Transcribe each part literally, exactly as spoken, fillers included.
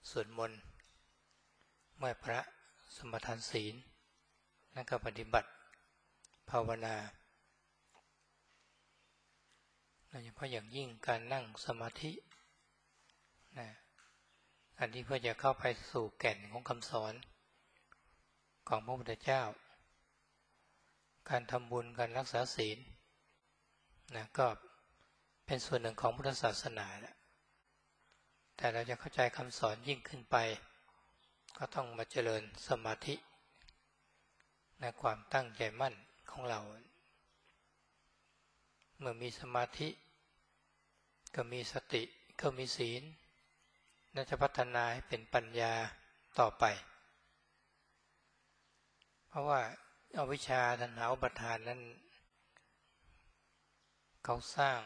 สวดมนต์ไหว้พระสมาทานศีลแล้วก็ปฏิบัติภาวนาโดยเฉพาะอย่างยิ่งการนั่งสมาธินะอันนี้เพื่อจะเข้าไปสู่แก่นของคำสอนของพระพุทธเจ้าการทำบุญการรักษาศีลนะก็เป็นส่วนหนึ่งของพุทธศาสนาแหละแต่เราจะเข้าใจคำสอนยิ่งขึ้นไปก็ต้องมาเจริญสมาธิในความตั้งใจมั่นของเราเมื่อมีสมาธิก็มีสติก็มีศีลน่าจะพัฒนาให้เป็นปัญญาต่อไปเพราะว่าอวิชชาตัณหาอุปาทานนั้นเขาสร้าง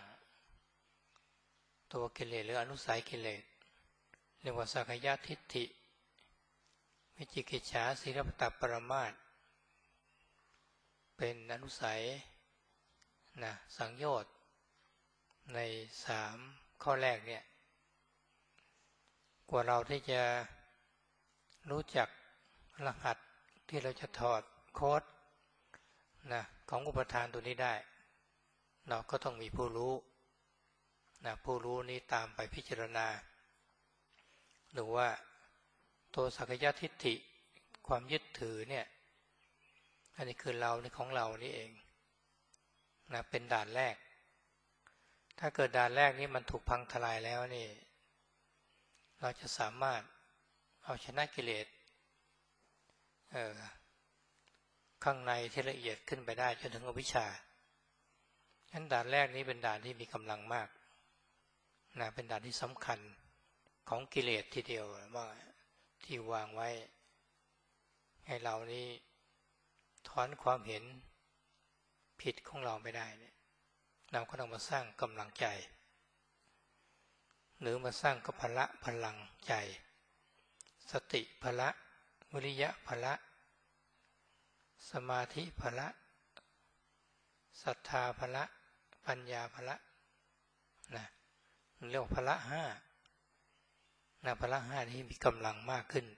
ตัวกิเลสหรืออนุสัยกิเลสเรียกว่าสักยะทิฏฐิวิจิกิจฉาศีลปตปรมาสเป็นอนุสัยนะสังโยชน์ในสามข้อแรกเนี่ยกว่าเราที่จะรู้จักรหัสที่เราจะถอดโค้ดนะของอุปทานตัวนี้ได้เราก็ต้องมีผู้รู้นะผู้รู้นี้ตามไปพิจารณาหรือว่าตัวสักยะทิฏฐิความยึดถือเนี่ยอันนี้คือเรานี่ของเรานี่เองนะเป็นด่านแรกถ้าเกิดด่านแรกนี้มันถูกพังทลายแล้วนี่เราจะสามารถเอาชนะกิเลสเอ่อข้างในที่ละเอียดขึ้นไปได้จนถึงอวิชชาฉะนั้นด่านแรกนี้เป็นด่านที่มีกำลังมากนะเป็นด่านที่สำคัญของกิเลสทีเดียวว่าที่วางไว้ให้เรานี้ถอนความเห็นผิดของเราไม่ได้เนี่ยเราก็ต้องมาสร้างกำลังใจหรือมาสร้างกพละพลังใจสติพละวิริยะพละสมาธิพละศรัทธาพละปัญญาพละนะเรียกว่าพละห้านะพละห้านี้มีกำลังมากขึ้น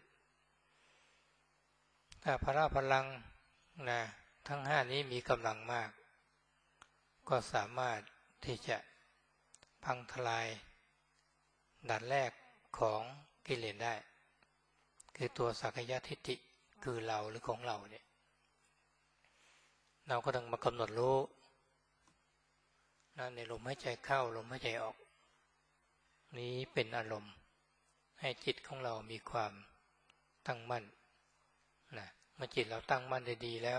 ถ้าพละพลังนะทั้งห้านี้มีกำลังมากก็สามารถที่จะพังทลายด่านแรกของกิเลสได้คือตัวสักยะทิฏฐิคือเราหรือของเราเนี่ยเราก็ต้องมากำหนดรู้นะในลมหายใจเข้าลมหายใจออกนี้เป็นอารมณ์ให้จิตของเรามีความตั้งมั่นนะเมื่อจิตเราตั้งมั่นได้ดีแล้ว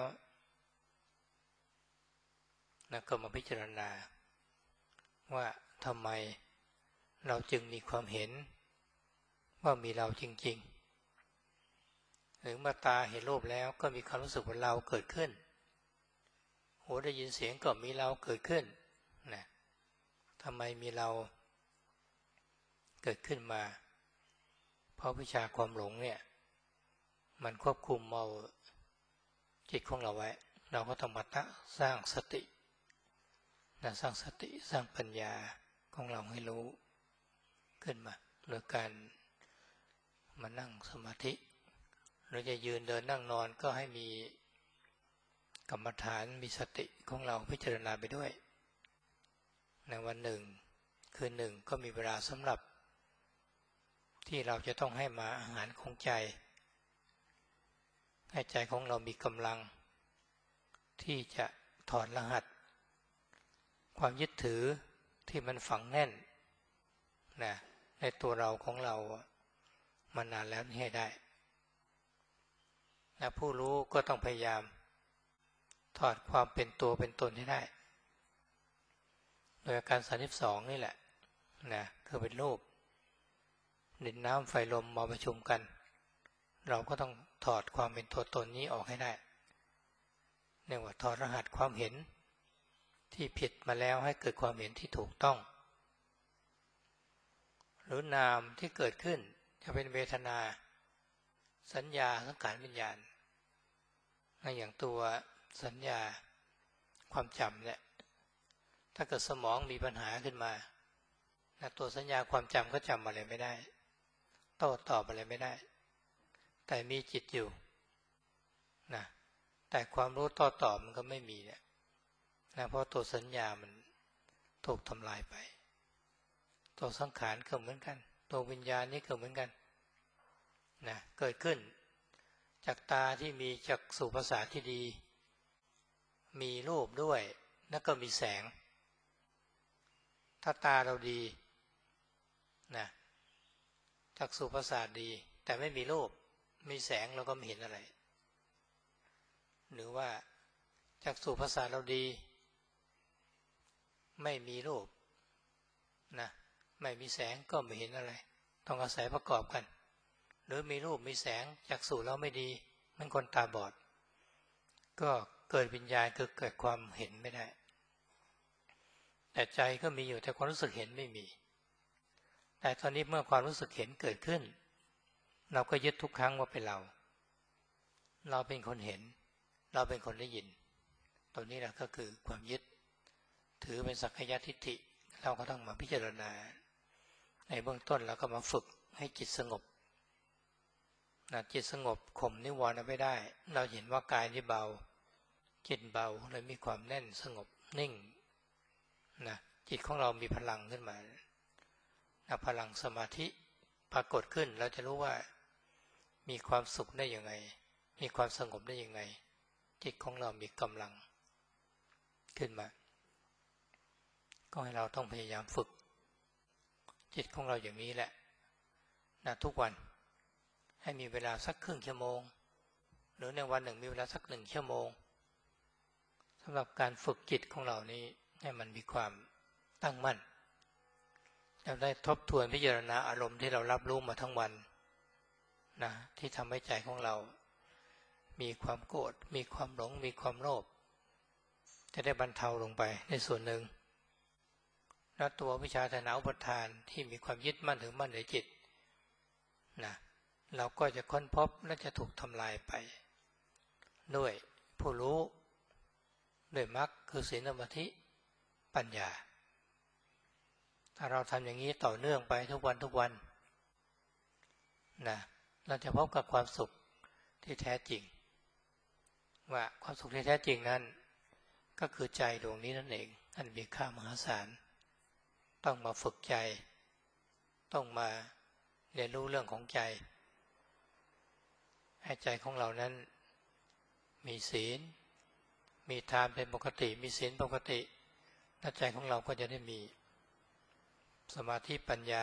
นะก็มาพิจารณาว่าทำไมเราจึงมีความเห็นว่ามีเราจริงๆหรือเมื่อตาเห็นรูปแล้วก็มีความรู้สึกว่าเราเกิดขึ้นหูได้ยินเสียงก็มีเราเกิดขึ้นนะทำไมมีเราเกิดขึ้นมาเพราะวิชาความหลงเนี่ยมันควบคุมเอาจิตของเราไว้เราก็ต้องมาสร้างสตินะสร้างสติสร้างปัญญาของเราให้รู้ขึ้นมาโดยการมานั่งสมาธิหรือจะยืนเดินนั่งนอนก็ให้มีกรรมฐานมีสติของเราพิจารณาไปด้วยในวันหนึ่งคืนหนึ่งก็มีเวลาสำหรับที่เราจะต้องให้มาอาหารของใจให้ใจของเรามีกำลังที่จะถอดรหัสความยึดถือที่มันฝังแน่นนะในตัวเราของเรามานานแล้วนี่ให้ได้นะผู้รู้ก็ต้องพยายามถอดความเป็นตัวเป็นตนให้ได้โดยอาการสามสิบสองนี่แหละนะคือเป็นรูปดินน้ำไฟลมมาประชุมกันเราก็ต้องถอดความเป็นตัวตนนี้ออกให้ได้เรียกว่าถอดรหัสความเห็นที่ผิดมาแล้วให้เกิดความเห็นที่ถูกต้องหรือนามที่เกิดขึ้นจะเป็นเวทนาสัญญาสังขารวิญญาณอย่างตัวสัญญาความจำเนี่ยถ้าเกิดสมองมีปัญหาขึ้นมาตัวสัญญาความจำก็จำอะไรไม่ได้โต้ตอบอะไรไม่ได้แต่มีจิตอยู่นะแต่ความรู้โต้ตอบมันก็ไม่มีเนี่ยนะเพราะตัวสัญญามันถูกทำลายไปตัวสังขารก็เหมือนกันตัววิญญาณนี่ก็เหมือนกันนะเกิดขึ้นจากตาที่มีจักษุประสาทที่ดีมีรูปด้วยแล้วก็มีแสงถ้าตาเราดีนะจักษุประสาทดีแต่ไม่มีรูปมีแสงเราก็ไม่เห็นอะไรหรือว่าจักษุประสาทเราดีไม่มีรูปนะไม่มีแสงก็ไม่เห็นอะไรต้องอาศัยประกอบกันหรือมีรูปมีแสงจักษุเราไม่ดีมันคนตาบอดก็เกิดวิญญาณคือเกิดความเห็นไม่ได้แต่ใจก็มีอยู่แต่ความรู้สึกเห็นไม่มีแต่ตอนนี้เมื่อความรู้สึกเห็นเกิดขึ้นเราก็ยึดทุกครั้งว่าเป็นเราเราเป็นคนเห็นเราเป็นคนได้ยินตรงนี้แหละก็คือความยึดถือเป็นสักกายทิฏฐิเราก็ต้องมาพิจารณาในเบื้องต้นเราก็มาฝึกให้จิตสงบนะจิตสงบข่มนิวรณ์ไม่ได้เราเห็นว่ากายนี่เบาจิตเบาเลยมีความแน่นสงบนิ่งนะจิตของเรามีพลังขึ้นมานะพลังสมาธิปรากฏขึ้นเราจะรู้ว่ามีความสุขได้ยังไงมีความสงบได้ยังไงจิตของเรามีกำลังขึ้นมาก็ให้เราต้องพยายามฝึกจิตของเราอย่างนี้แหละนะทุกวันให้มีเวลาสักครึ่งชั่วโมงหรือในวันหนึ่งมีเวลาสักหนึ่งชั่วโมงสำหรับการฝึกจิตของเรานี้ให้มันมีความตั้งมั่นเราได้ทบทวนพิจารณาอารมณ์ที่เรารับรู้มาทั้งวันนะที่ทำให้ใจของเรามีความโกรธมีความหลงมีความโลภจะได้บรรเทาลงไปในส่วนหนึ่งแล้วตัววิชาตัณหาอุปาทานที่มีความยึดมั่นถือมั่นในจิตนะเราก็จะค้นพบและจะถูกทำลายไปด้วยผู้รู้ด้วยมรรคคือศีลสมาธิปัญญาถ้าเราทำอย่างนี้ต่อเนื่องไปทุกวันทุกวันนะเราจะพบกับความสุขที่แท้จริงว่าความสุขที่แท้จริงนั้นก็คือใจดวงนี้นั่นเองอันมีค่ามหาศาลต้องมาฝึกใจต้องมาเรียนรู้เรื่องของใจให้ใจของเรานั้นมีศีลมีทานเป็นปกติมีศีลปกติแล้วใจของเราก็จะได้มีสมาธิปัญญา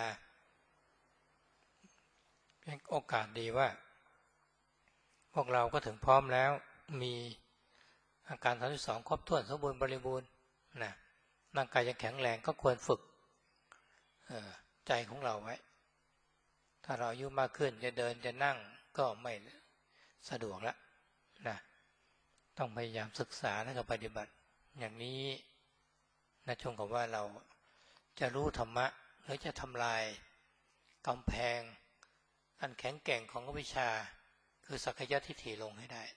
เป็นโอกาสดีว่าพวกเราก็ถึงพร้อมแล้วมีอาการสามสิบสองครบถ้วนสมบูรณ์บริบูรณ์นะร่างกายยังแข็งแรงก็ควรฝึกใจของเราไว้ถ้าเราอายุมากขึ้นจะเดินจะนั่งก็ไม่สะดวกแล้วนะต้องพยายามศึกษาและก็ปฏิบัติอย่างนี้นะชมกับว่าเราจะรู้ธรรมะหรือจะทำลายกำแพงอันแข็งแกร่งของอวิชชาคือสักยทิฏฐิลงให้ได้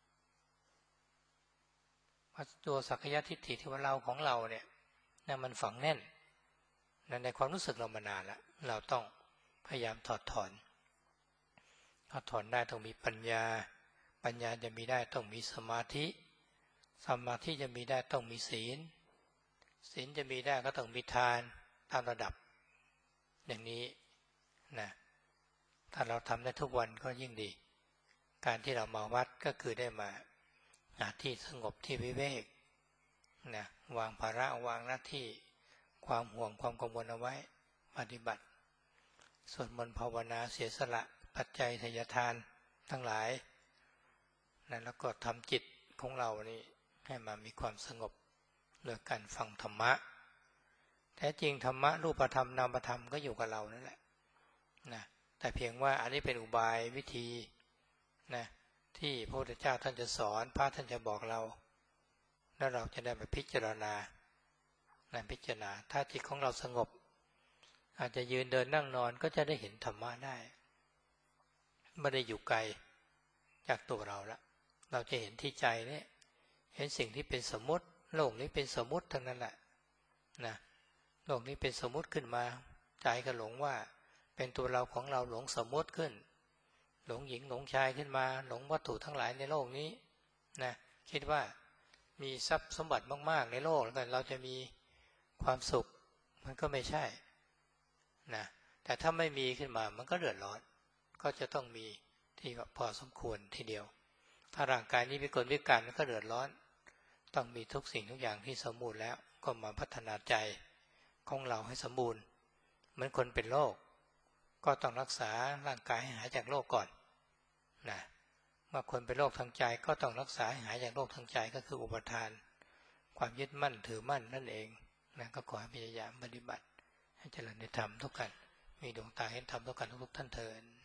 ตัวสักยทิฏฐิที่ว่าเราของเราเนี่ยนะมันฝังแน่นในความรู้สึกเรามานานแล้วเราต้องพยายามถอดถอนถอดถอนได้ต้องมีปัญญาปัญญาจะมีได้ต้องมีสมาธิสมาธิจะมีได้ต้องมีศีลศีลจะมีได้ก็ต้องมีทานตามระดับอย่างนี้นะถ้าเราทำได้ทุกวันก็ยิ่งดีการที่เรามาวัดก็คือได้มาหาที่สงบที่วิเวกนะวางภาระวางหน้าที่ความห่วงความกังวลเอาไว้ปฏิบัติสวดมนต์ภาวนาเสียสละปัจจัยทายทานทั้งหลายนะแล้วก็ทำจิตของเรานี่ให้มามีความสงบโดยการฟังธรรมะแท้จริงธรรมะรูปธรรมนามธรรมก็อยู่กับเรานั่นแหละนะแต่เพียงว่าอันนี้เป็นอุบายวิธีนะที่พระพุทธเจ้าท่านจะสอนพระท่านจะบอกเราแล้วเราจะได้ไปพิจารณานะพิจารณาถ้าจิตของเราสงบอาจจะยืนเดินนั่งนอนก็จะได้เห็นธรรมะได้ไม่ได้อยู่ไกลจากตัวเราละเราจะเห็นที่ใจเนี่ยเห็นสิ่งที่เป็นสมมติโลกนี้เป็นสมมติทั้งนั้นแหละนะโลกนี้เป็นสมมติขึ้นมาใจก็หลงว่าเป็นตัวเราของเราหลงสมมติขึ้นหลงหญิงหลงชายขึ้นมาหลงวัตถุทั้งหลายในโลกนี้นะคิดว่ามีทรัพย์สมบัติมากๆในโลกแล้วกันเราจะมีความสุขมันก็ไม่ใช่นะแต่ถ้าไม่มีขึ้นมามันก็เดือดร้อนก็จะต้องมีที่พอสมควรทีเดียวถ้าร่างกายนี้พิกลพิการมันก็เดือดร้อนต้องมีทุกสิ่งทุกอย่างที่สมบูรณ์แล้วก็มาพัฒนาใจของเราให้สมบูรณ์เหมือนคนเป็นโรคก็ต้องรักษาร่างกายให้หายจากโรคก่อนนะเมื่อคนเป็นโรคทางใจก็ต้องรักษาให้หายจากโรคทางใจก็คืออุปทานความยึดมั่นถือมั่นนั่นเองนะก็ขอให้พยายามปฏิบัติให้เจริญในธรรมทุกกันมีดวงตาเห็นธรรมทุกกันทุกท่านเถิด